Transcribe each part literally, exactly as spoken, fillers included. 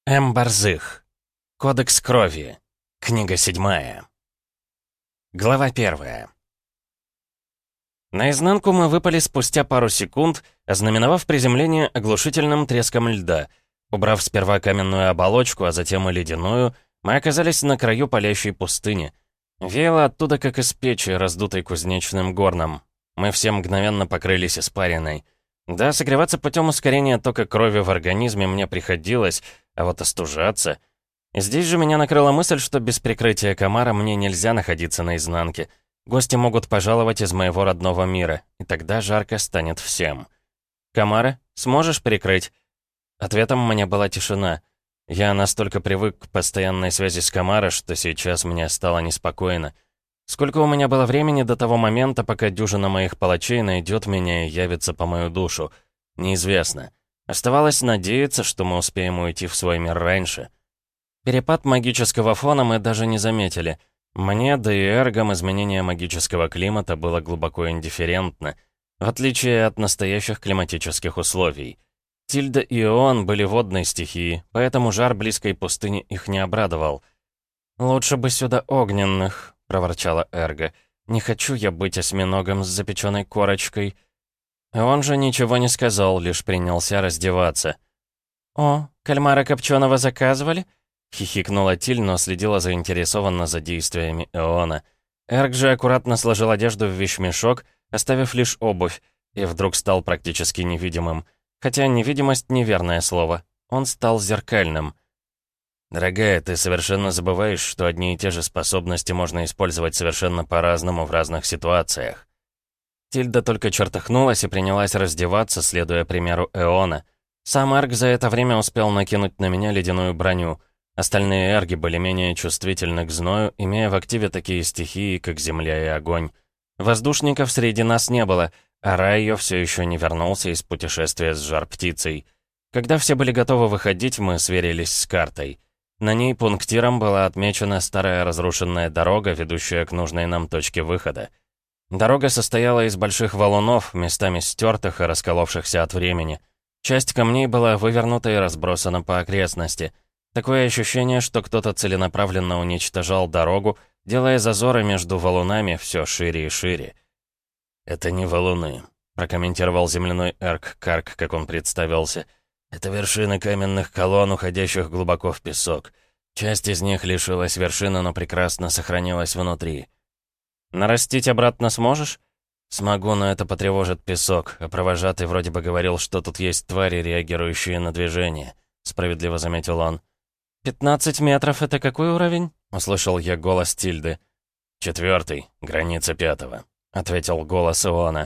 М. Борзых. Кодекс крови. Книга седьмая. Глава первая. Наизнанку мы выпали спустя пару секунд, ознаменовав приземление оглушительным треском льда. Убрав сперва каменную оболочку, а затем и ледяную, мы оказались на краю палящей пустыни. Веяло оттуда, как из печи, раздутой кузнечным горном. Мы все мгновенно покрылись испариной. Да, согреваться путем ускорения тока крови в организме мне приходилось, а вот остужаться... И здесь же меня накрыла мысль, что без прикрытия комара мне нельзя находиться на изнанке. Гости могут пожаловать из моего родного мира, и тогда жарко станет всем. «Комара, сможешь прикрыть?» Ответом мне была тишина. Я настолько привык к постоянной связи с Комара, что сейчас мне стало неспокойно. Сколько у меня было времени до того момента, пока дюжина моих палачей найдет меня и явится по мою душу? Неизвестно. Оставалось надеяться, что мы успеем уйти в свой мир раньше. Перепад магического фона мы даже не заметили. Мне, да и эргам, изменение магического климата было глубоко индифферентно, в отличие от настоящих климатических условий. Тильда и Ион были водной стихии, поэтому жар близкой пустыни их не обрадовал. «Лучше бы сюда огненных», — проворчала Эрга. «Не хочу я быть осьминогом с запеченной корочкой». Он же ничего не сказал, лишь принялся раздеваться. «О, кальмара копченого заказывали?» — хихикнула Тиль, но следила заинтересованно за действиями Эона. Эрг же аккуратно сложил одежду в вещмешок, оставив лишь обувь, и вдруг стал практически невидимым. Хотя невидимость — неверное слово. Он стал зеркальным. «Дорогая, ты совершенно забываешь, что одни и те же способности можно использовать совершенно по-разному в разных ситуациях». Тильда только чертыхнулась и принялась раздеваться, следуя примеру Эона. Сам Эрг за это время успел накинуть на меня ледяную броню. Остальные эрги были менее чувствительны к зною, имея в активе такие стихии, как земля и огонь. Воздушников среди нас не было, а Райо все еще не вернулся из путешествия с жар-птицей. Когда все были готовы выходить, мы сверились с картой. На ней пунктиром была отмечена старая разрушенная дорога, ведущая к нужной нам точке выхода. Дорога состояла из больших валунов, местами стертых и расколовшихся от времени. Часть камней была вывернута и разбросана по окрестности. Такое ощущение, что кто-то целенаправленно уничтожал дорогу, делая зазоры между валунами все шире и шире. «Это не валуны», — прокомментировал земляной эрк Карк, как он представился. «Это вершины каменных колонн, уходящих глубоко в песок. Часть из них лишилась вершины, но прекрасно сохранилась внутри». «Нарастить обратно сможешь?» «Смогу, но это потревожит песок, а провожатый вроде бы говорил, что тут есть твари, реагирующие на движение», — справедливо заметил он. «Пятнадцать метров — это какой уровень?» — услышал я голос Тильды. «Четвертый, граница пятого», — ответил голос Иона.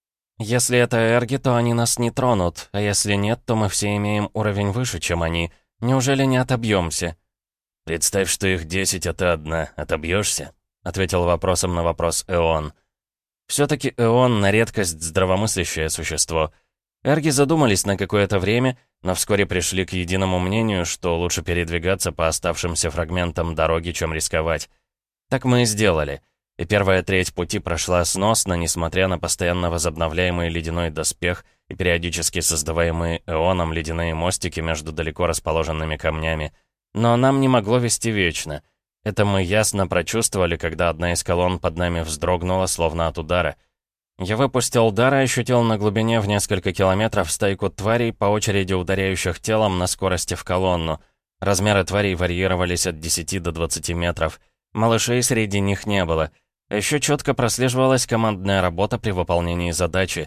«Если это эрги, то они нас не тронут, а если нет, то мы все имеем уровень выше, чем они. Неужели не отобьемся?» «Представь, что их десять, а ты одна. Отобьешься?» — ответил вопросом на вопрос Эон. Все-таки Эон на редкость здравомыслящее существо. Эрги задумались на какое-то время, но вскоре пришли к единому мнению, что лучше передвигаться по оставшимся фрагментам дороги, чем рисковать. Так мы и сделали. И первая треть пути прошла сносно, несмотря на постоянно возобновляемый ледяной доспех и периодически создаваемые Эоном ледяные мостики между далеко расположенными камнями. Но нам не могло вести вечно. Это мы ясно прочувствовали, когда одна из колонн под нами вздрогнула, словно от удара. Я выпустил дар и ощутил на глубине в несколько километров стайку тварей, по очереди ударяющих телом на скорости в колонну. Размеры тварей варьировались от десяти до двадцати метров. Малышей среди них не было. А еще четко прослеживалась командная работа при выполнении задачи.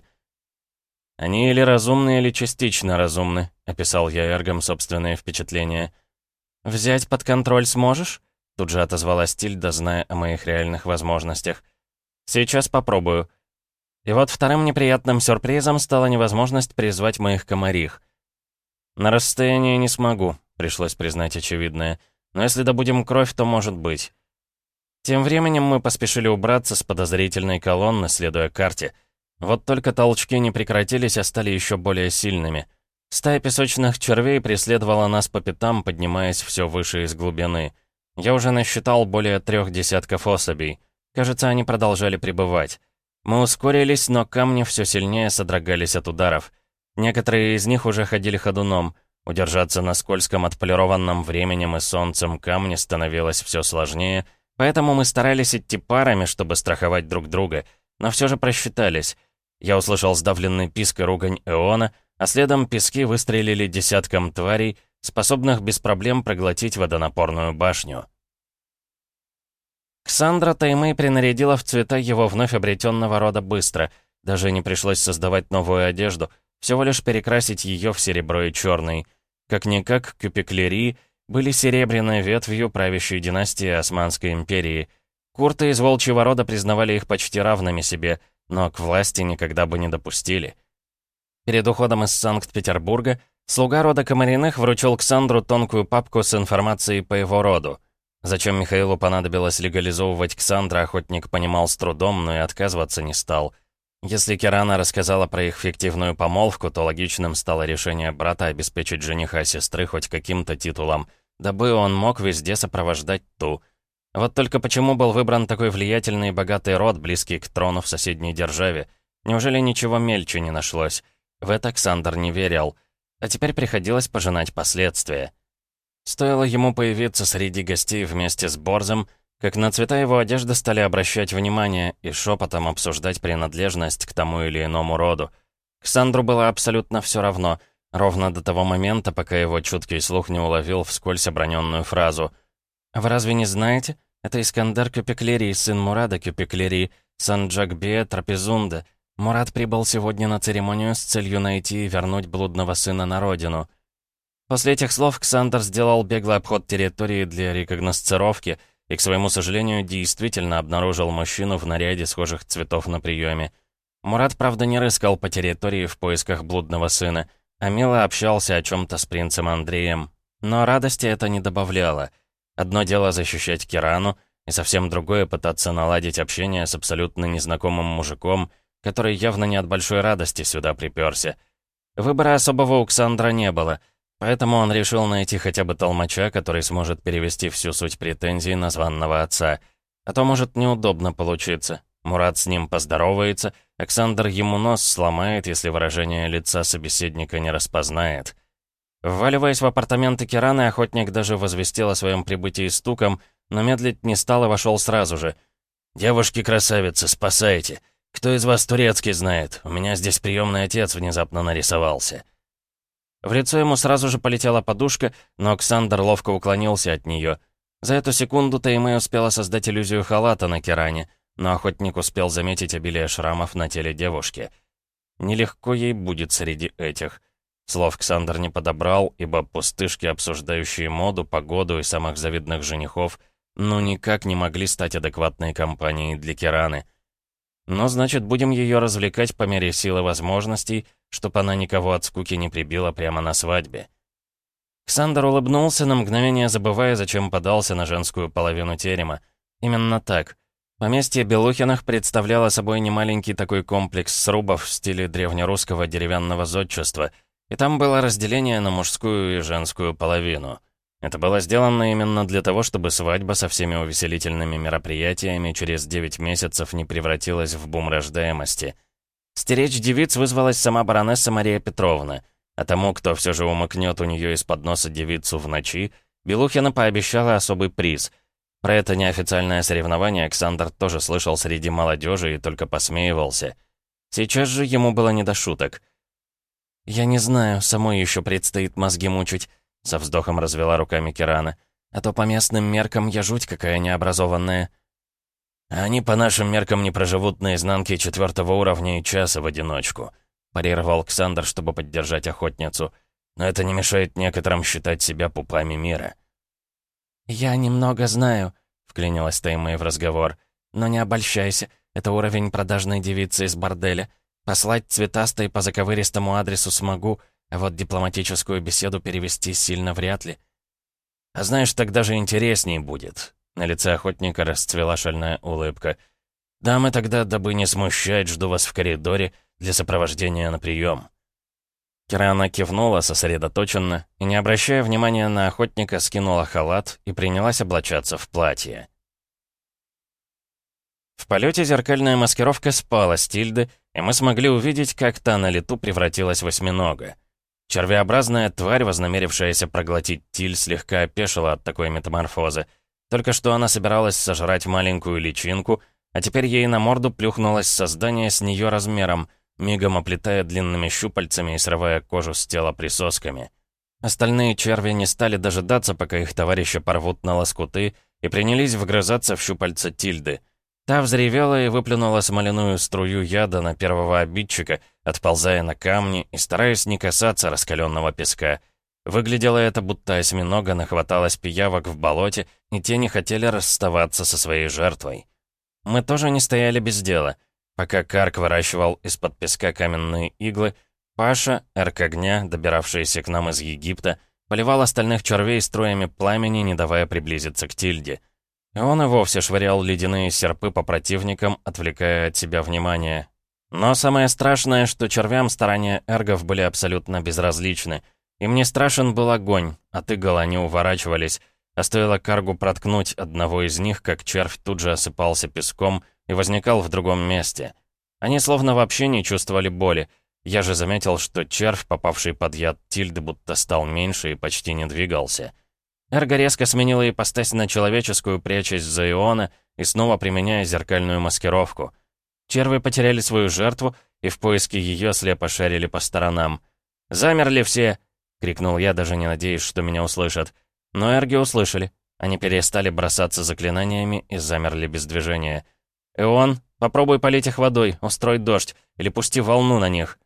«Они или разумны, или частично разумны», — описал я эргам собственные впечатления. «Взять под контроль сможешь?» — тут же отозвалась Тильда, зная о моих реальных возможностях. «Сейчас попробую». И вот вторым неприятным сюрпризом стала невозможность призвать моих комарих. «На расстоянии не смогу», — пришлось признать очевидное. «Но если добудем кровь, то может быть». Тем временем мы поспешили убраться с подозрительной колонны, следуя карте. Вот только толчки не прекратились, а стали еще более сильными. Стая песочных червей преследовала нас по пятам, поднимаясь все выше из глубины. Я уже насчитал более трех десятков особей. Кажется, они продолжали пребывать. Мы ускорились, но камни все сильнее содрогались от ударов. Некоторые из них уже ходили ходуном. Удержаться на скользком отполированном временем и солнцем камне становилось все сложнее, поэтому мы старались идти парами, чтобы страховать друг друга, но все же просчитались. Я услышал сдавленный писк и ругань Эона, а следом пески выстрелили десятком тварей, способных без проблем проглотить водонапорную башню. Ксандра Таймэй принарядила в цвета его вновь обретенного рода быстро. Даже не пришлось создавать новую одежду, всего лишь перекрасить ее в серебро и черный. Как-никак, кюпеклери были серебряной ветвью правящей династии Османской империи. Курты из волчьего рода признавали их почти равными себе, но к власти никогда бы не допустили. Перед уходом из Санкт-Петербурга слуга рода Комариных вручил Ксандру тонкую папку с информацией по его роду. Зачем Михаилу понадобилось легализовывать Ксандра, охотник понимал с трудом, но и отказываться не стал. Если Кирана рассказала про их фиктивную помолвку, то логичным стало решение брата обеспечить жениха сестры хоть каким-то титулом, дабы он мог везде сопровождать ту. Вот только почему был выбран такой влиятельный и богатый род, близкий к трону в соседней державе? Неужели ничего мельче не нашлось? В это Ксандр не верил. А теперь приходилось пожинать последствия. Стоило ему появиться среди гостей вместе с Борзом, как на цвета его одежды стали обращать внимание и шепотом обсуждать принадлежность к тому или иному роду. Ксандру было абсолютно все равно, ровно до того момента, пока его чуткий слух не уловил вскользь оброненную фразу. «Вы разве не знаете? Это Искандер Кюпеклери, сын Мурада Кюпеклери, Санджакбе Трапезунда. Мурад прибыл сегодня на церемонию с целью найти и вернуть блудного сына на родину». После этих слов Ксандр сделал беглый обход территории для рекогносцировки и, к своему сожалению, действительно обнаружил мужчину в наряде схожих цветов на приеме. Мурад, правда, не рыскал по территории в поисках блудного сына, а мило общался о чем-то с принцем Андреем. Но радости это не добавляло. Одно дело защищать Кирану, и совсем другое пытаться наладить общение с абсолютно незнакомым мужиком, который явно не от большой радости сюда приперся. Выбора особого у Ксандра не было, поэтому он решил найти хотя бы толмача, который сможет перевести всю суть претензий на званного отца. А то может неудобно получиться. Мурат с ним поздоровается, Ксандр ему нос сломает, если выражение лица собеседника не распознает. Вваливаясь в апартаменты Кираны, охотник даже возвестил о своем прибытии стуком, но медлить не стал и вошел сразу же. «Девушки-красавицы, спасайте! Кто из вас турецкий знает? У меня здесь приемный отец внезапно нарисовался». В лицо ему сразу же полетела подушка, но Ксандр ловко уклонился от нее. За эту секунду Таймэй успела создать иллюзию халата на Киране, но охотник успел заметить обилие шрамов на теле девушки. Нелегко ей будет среди этих. Слов Ксандр не подобрал, ибо пустышки, обсуждающие моду, погоду и самых завидных женихов, ну никак не могли стать адекватной компанией для Кираны. Но значит, будем ее развлекать по мере силы возможностей, чтоб она никого от скуки не прибила прямо на свадьбе. Ксандр улыбнулся, на мгновение забывая, зачем подался на женскую половину терема. Именно так. Поместье Белухиных представляло собой немаленький такой комплекс срубов в стиле древнерусского деревянного зодчества, и там было разделение на мужскую и женскую половину. Это было сделано именно для того, чтобы свадьба со всеми увеселительными мероприятиями через девять месяцев не превратилась в бум рождаемости. Стеречь девиц вызвалась сама баронесса Мария Петровна, а тому, кто все же умыкнет у нее из-под носа девицу в ночи, Белухина пообещала особый приз. Про это неофициальное соревнование Ксандр тоже слышал среди молодежи и только посмеивался. Сейчас же ему было не до шуток. «Я не знаю, самой еще предстоит мозги мучить», — со вздохом развела руками Кирана. «А то по местным меркам я жуть какая необразованная». «Они по нашим меркам не проживут на изнанке четвертого уровня и часа в одиночку», — парировал Ксандр, чтобы поддержать охотницу. «Но это не мешает некоторым считать себя пупами мира». «Я немного знаю», — вклинилась Таймэй в разговор. «Но не обольщайся, это уровень продажной девицы из борделя. Послать цветастой по заковыристому адресу смогу, а вот дипломатическую беседу перевести сильно вряд ли». «А знаешь, так даже интересней будет». На лице охотника расцвела шальная улыбка. «Дамы тогда, дабы не смущать, жду вас в коридоре для сопровождения на прием». Кирана кивнула сосредоточенно и, не обращая внимания на охотника, скинула халат и принялась облачаться в платье. В полете зеркальная маскировка спала с Тильды, и мы смогли увидеть, как та на лету превратилась в осьминога. Червеобразная тварь, вознамерившаяся проглотить Тиль, слегка опешила от такой метаморфозы. Только что она собиралась сожрать маленькую личинку, а теперь ей на морду плюхнулось создание с нее размером, мигом оплетая длинными щупальцами и срывая кожу с тела присосками. Остальные черви не стали дожидаться, пока их товарища порвут на лоскуты, и принялись вгрызаться в щупальца Тильды. Та взревела и выплюнула смоляную струю яда на первого обидчика, отползая на камни и стараясь не касаться раскаленного песка. Выглядело это, будто осьминога нахваталась пиявок в болоте, и те не хотели расставаться со своей жертвой. Мы тоже не стояли без дела. Пока Карк выращивал из-под песка каменные иглы, Паша, эрк огня, добиравшийся к нам из Египта, поливал остальных червей струями пламени, не давая приблизиться к Тильде. И он и вовсе швырял ледяные серпы по противникам, отвлекая от себя внимание. Но самое страшное, что червям старания эргов были абсолютно безразличны. Им не страшен был огонь, от игл они уворачивались, а стоило Каргу проткнуть одного из них, как червь тут же осыпался песком и возникал в другом месте. Они словно вообще не чувствовали боли. Я же заметил, что червь, попавший под яд Тильды, будто стал меньше и почти не двигался. Эрго резко сменила ипостась на человеческую, прячась за Иона и снова применяя зеркальную маскировку. Черви потеряли свою жертву и в поиске ее слепо шарили по сторонам. «Замерли все!» — крикнул я, даже не надеясь, что меня услышат. Но эрги услышали. Они перестали бросаться заклинаниями и замерли без движения. «Ион, попробуй полить их водой, устрой дождь, или пусти волну на них».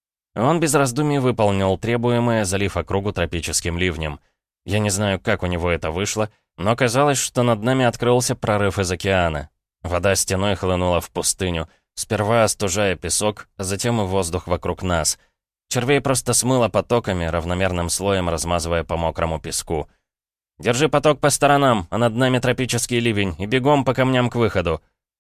Он без раздумий выполнил требуемое, залив округу тропическим ливнем. Я не знаю, как у него это вышло, но казалось, что над нами открылся прорыв из океана. Вода стеной хлынула в пустыню, сперва остужая песок, а затем и воздух вокруг нас. Червей просто смыло потоками, равномерным слоем размазывая по мокрому песку. «Держи поток по сторонам, а над нами тропический ливень, и бегом по камням к выходу».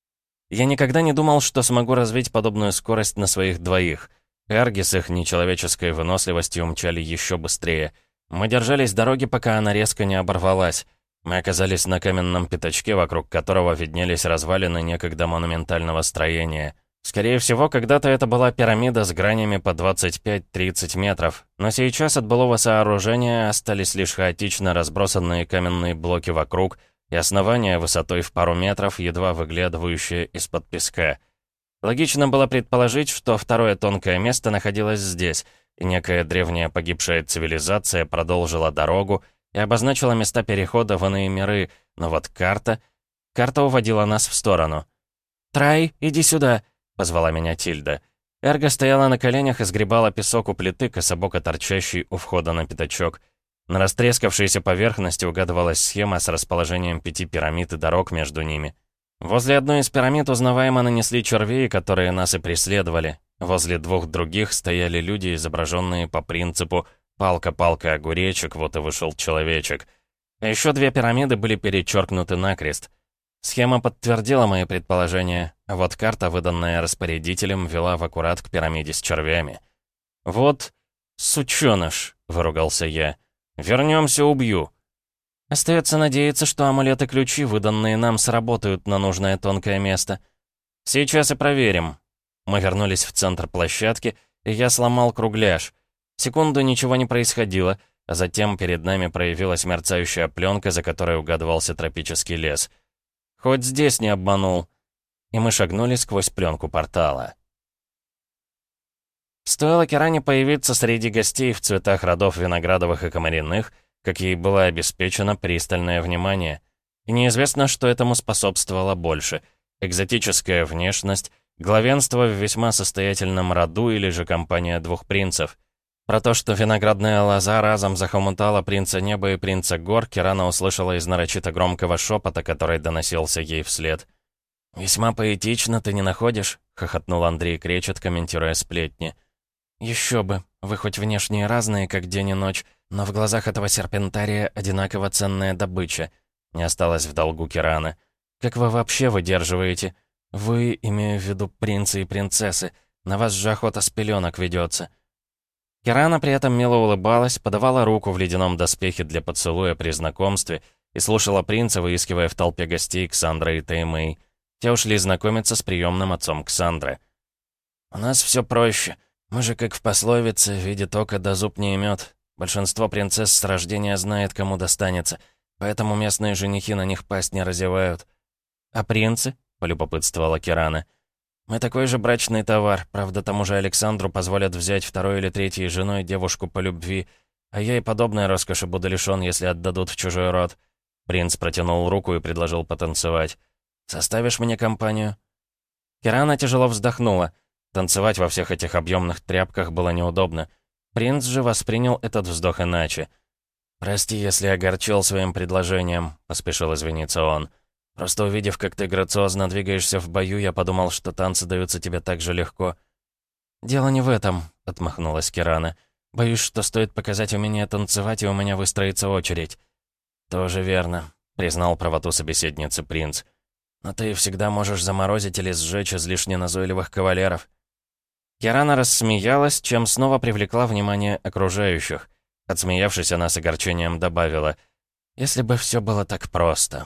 Я никогда не думал, что смогу развить подобную скорость на своих двоих. Эрги с их нечеловеческой выносливостью мчали еще быстрее. Мы держались дороги, пока она резко не оборвалась. Мы оказались на каменном пятачке, вокруг которого виднелись развалины некогда монументального строения. Скорее всего, когда-то это была пирамида с гранями по двадцать пять-тридцать метров, но сейчас от былого сооружения остались лишь хаотично разбросанные каменные блоки вокруг и основание высотой в пару метров, едва выглядывающее из-под песка. Логично было предположить, что второе тонкое место находилось здесь, и некая древняя погибшая цивилизация продолжила дорогу и обозначила места перехода в иные миры, но вот карта... Карта уводила нас в сторону. «Трай, иди сюда!» — позвала меня Тильда. Эрго стояла на коленях и сгребала песок у плиты, кособоко торчащей у входа на пятачок. На растрескавшейся поверхности угадывалась схема с расположением пяти пирамид и дорог между ними. Возле одной из пирамид узнаваемо нанесли червей, которые нас и преследовали. Возле двух других стояли люди, изображенные по принципу «палка-палка, огуречек, вот и вышел человечек». А еще две пирамиды были перечеркнуты накрест. Схема подтвердила мои предположения, а вот карта, выданная распорядителем, вела в аккурат к пирамиде с червями. «Вот сучёныш», — выругался я. «Вернемся, убью». Остается надеяться, что амулеты-ключи, выданные нам, сработают на нужное тонкое место. Сейчас и проверим. Мы вернулись в центр площадки, и я сломал кругляш. Секунду ничего не происходило, а затем перед нами проявилась мерцающая пленка, за которой угадывался тропический лес. Хоть здесь не обманул. И мы шагнули сквозь пленку портала. Стоило Киране появиться среди гостей в цветах родов виноградовых и комариных, как ей было обеспечено пристальное внимание. И неизвестно, что этому способствовало больше. Экзотическая внешность, главенство в весьма состоятельном роду или же компания двух принцев. Про то, что виноградная лоза разом захомутала принца неба и принца гор, Кирана услышала из нарочито громкого шепота, который доносился ей вслед. «Весьма поэтично, ты не находишь?» — хохотнул Андрей Кречет, комментируя сплетни. «Еще бы. Вы хоть внешне разные, как день и ночь, но в глазах этого серпентария одинаково ценная добыча», — не осталось в долгу Кирана. «Как вы вообще выдерживаете? Вы, имею в виду принцы и принцессы, на вас же охота с пеленок ведется». Кирана при этом мило улыбалась, подавала руку в ледяном доспехе для поцелуя при знакомстве и слушала принца, выискивая в толпе гостей Ксандра и Теймэй. Те ушли знакомиться с приемным отцом Ксандры. «У нас все проще. Мы же, как в пословице, видит око да зуб не имет. Большинство принцесс с рождения знает, кому достанется, поэтому местные женихи на них пасть не разевают. «А принцы?» — полюбопытствовала Кирана. «Мы такой же брачный товар, правда, тому же Александру позволят взять второй или третьей женой девушку по любви, а я и подобной роскоши буду лишён, если отдадут в чужой род». Принц протянул руку и предложил потанцевать. «Составишь мне компанию?» Кирана тяжело вздохнула. Танцевать во всех этих объемных тряпках было неудобно. Принц же воспринял этот вздох иначе. «Прости, если огорчил своим предложением», — поспешил извиниться он. «Просто увидев, как ты грациозно двигаешься в бою, я подумал, что танцы даются тебе так же легко». «Дело не в этом», — отмахнулась Кирана. «Боюсь, что стоит показать умение танцевать, и у меня выстроится очередь». «Тоже верно», — признал правоту собеседницы принц. «Но ты всегда можешь заморозить или сжечь излишне назойливых кавалеров». Кирана рассмеялась, чем снова привлекла внимание окружающих. Отсмеявшись, она с огорчением добавила: «Если бы все было так просто».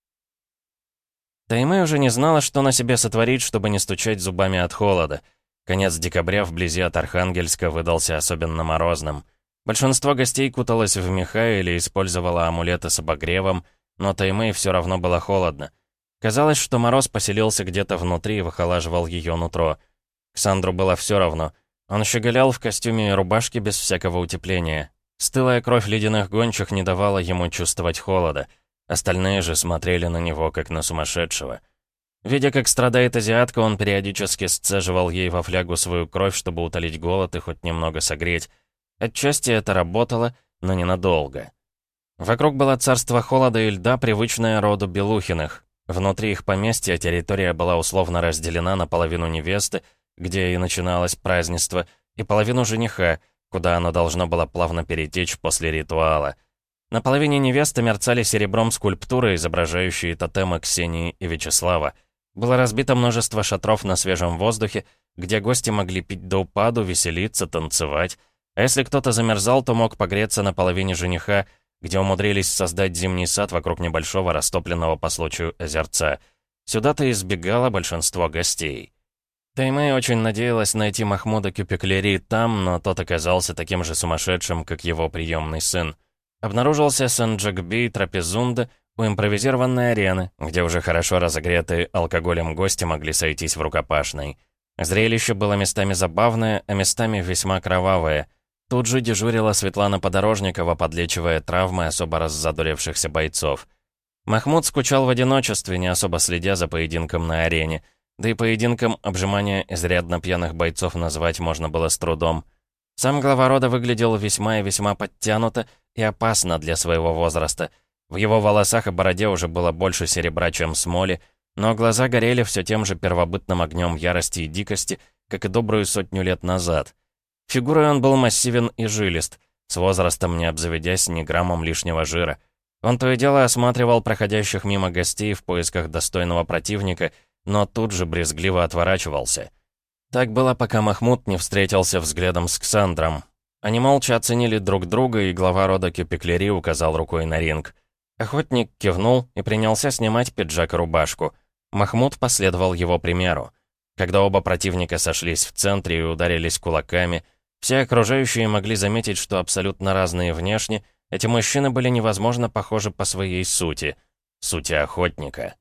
Таймэ уже не знала, что на себе сотворить, чтобы не стучать зубами от холода. Конец декабря вблизи от Архангельска выдался особенно морозным. Большинство гостей куталось в меха или использовало амулеты с обогревом, но Таймэ все равно было холодно. Казалось, что мороз поселился где-то внутри и выхолаживал ее нутро. Ксандру было все равно. Он щеголял в костюме и рубашке без всякого утепления. Стылая кровь ледяных гончих не давала ему чувствовать холода. Остальные же смотрели на него, как на сумасшедшего. Видя, как страдает азиатка, он периодически сцеживал ей во флягу свою кровь, чтобы утолить голод и хоть немного согреть. Отчасти это работало, но ненадолго. Вокруг было царство холода и льда, привычное роду Белухиных. Внутри их поместья территория была условно разделена на половину невесты, где и начиналось празднество, и половину жениха, куда оно должно было плавно перетечь после ритуала. На половине невесты мерцали серебром скульптуры, изображающие тотемы Ксении и Вячеслава. Было разбито множество шатров на свежем воздухе, где гости могли пить до упаду, веселиться, танцевать. А если кто-то замерзал, то мог погреться на половине жениха, где умудрились создать зимний сад вокруг небольшого растопленного по случаю озерца. Сюда-то избегало большинство гостей. Таймэй очень надеялась найти Махмуда Кюпеклери там, но тот оказался таким же сумасшедшим, как его приемный сын. Обнаружился Сен-Джакби и Трапезунда у импровизированной арены, где уже хорошо разогретые алкоголем гости могли сойтись в рукопашной. Зрелище было местами забавное, а местами весьма кровавое. Тут же дежурила Светлана Подорожникова, подлечивая травмы особо раззадорившихся бойцов. Махмуд скучал в одиночестве, не особо следя за поединком на арене. Да и поединком обжимания изрядно пьяных бойцов назвать можно было с трудом. Сам глава рода выглядел весьма и весьма подтянуто и опасно для своего возраста. В его волосах и бороде уже было больше серебра, чем смоли, но глаза горели все тем же первобытным огнем ярости и дикости, как и добрую сотню лет назад. Фигурой он был массивен и жилист, с возрастом не обзаведясь ни граммом лишнего жира. Он то и дело осматривал проходящих мимо гостей в поисках достойного противника, но тут же брезгливо отворачивался. Так было, пока Махмуд не встретился взглядом с Ксандром. Они молча оценили друг друга, и глава рода Кюпеклери указал рукой на ринг. Охотник кивнул и принялся снимать пиджак и рубашку. Махмуд последовал его примеру. Когда оба противника сошлись в центре и ударились кулаками, все окружающие могли заметить, что абсолютно разные внешне, эти мужчины были невозможно похожи по своей сути, сути охотника.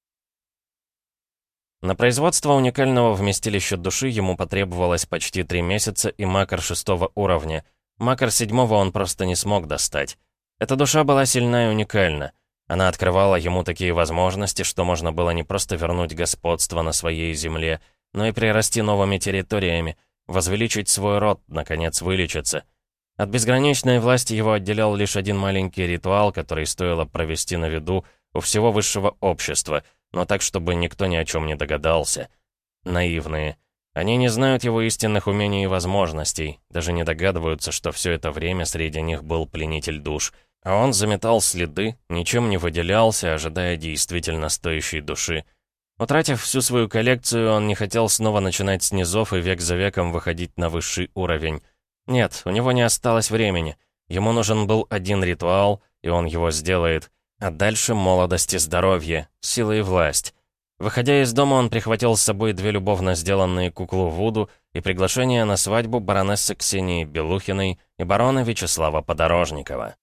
На производство уникального вместилища души ему потребовалось почти три месяца и макар шестого уровня. Макар седьмого он просто не смог достать. Эта душа была сильна и уникальна. Она открывала ему такие возможности, что можно было не просто вернуть господство на своей земле, но и прирасти новыми территориями, возвеличить свой род, наконец вылечиться. От безграничной власти его отделял лишь один маленький ритуал, который стоило провести на виду у всего высшего общества, но так, чтобы никто ни о чем не догадался. Наивные. Они не знают его истинных умений и возможностей, даже не догадываются, что все это время среди них был пленитель душ. А он заметал следы, ничем не выделялся, ожидая действительно стоящей души. Утратив всю свою коллекцию, он не хотел снова начинать с низов и век за веком выходить на высший уровень. Нет, у него не осталось времени. Ему нужен был один ритуал, и он его сделает. А дальше молодость и здоровье, сила и власть. Выходя из дома, он прихватил с собой две любовно сделанные куклы Вуду и приглашение на свадьбу баронессы Ксении Белухиной и барона Вячеслава Подорожникова.